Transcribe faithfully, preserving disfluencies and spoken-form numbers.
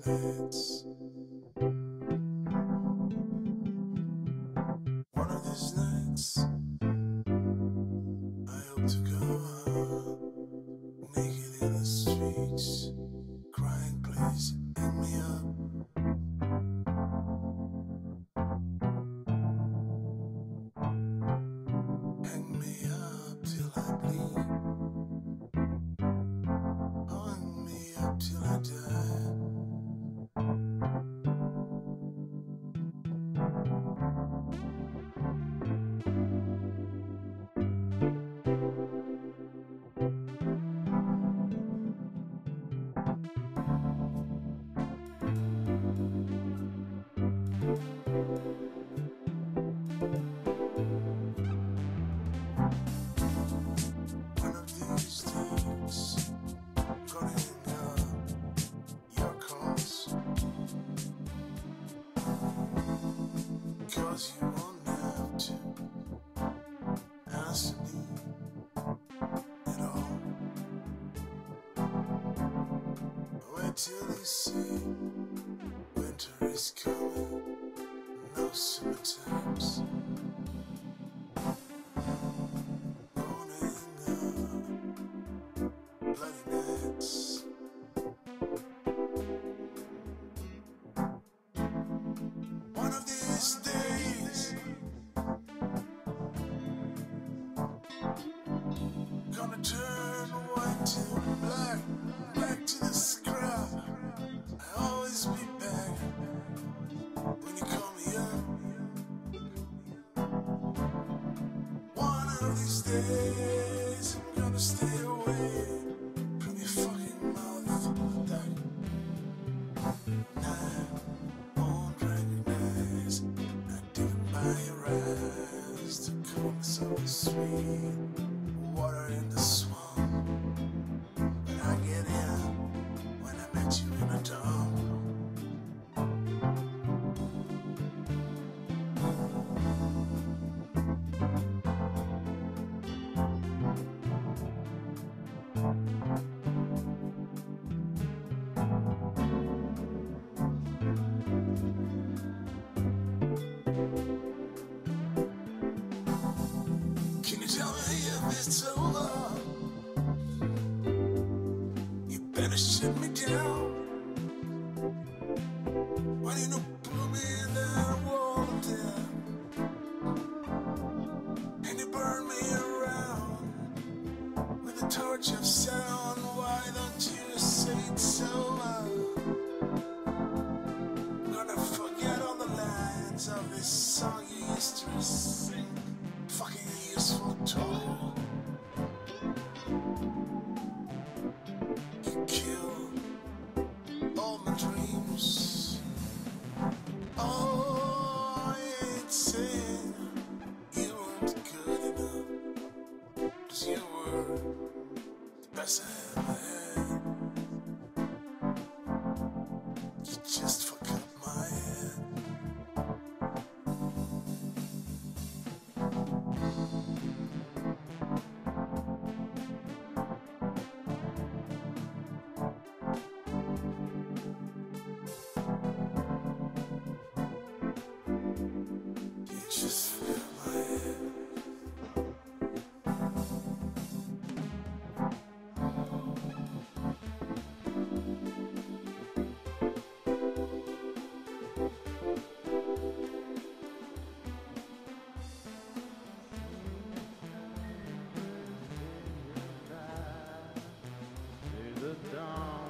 nights. One of these nights, I hope to go out naked in the streets, crying, please hang me up. Hang me up till I bleed. Hang me up till I die. One of these days, gonna hang up your calls, 'cause you won't have to answer me at all. Wait till you see winter is coming, no summertimes. Morning up, bloody nights. One of these days, gonna turn white to black, back to the scrap. I always be back when you call me up. One of these days, I'm gonna stay away from your fucking mouth. That night won't recognize, not even by your eyes. The coolness of the sweet water in the swamp. When I get in, when I met you in a dump. Can you tell me if it's over? You better shut me down. Why you not put me in that wall down? And you burn me around with a torch of sound. Why don't you say it's over? I'm gonna forget all the lines of this song you used to sing. Fucking useful talker. You killed all my dreams. Oh, I ain't saying you weren't good enough, 'cause you were the best I ever had. You just fucked up my head. You just fucked up my head. To the dawn.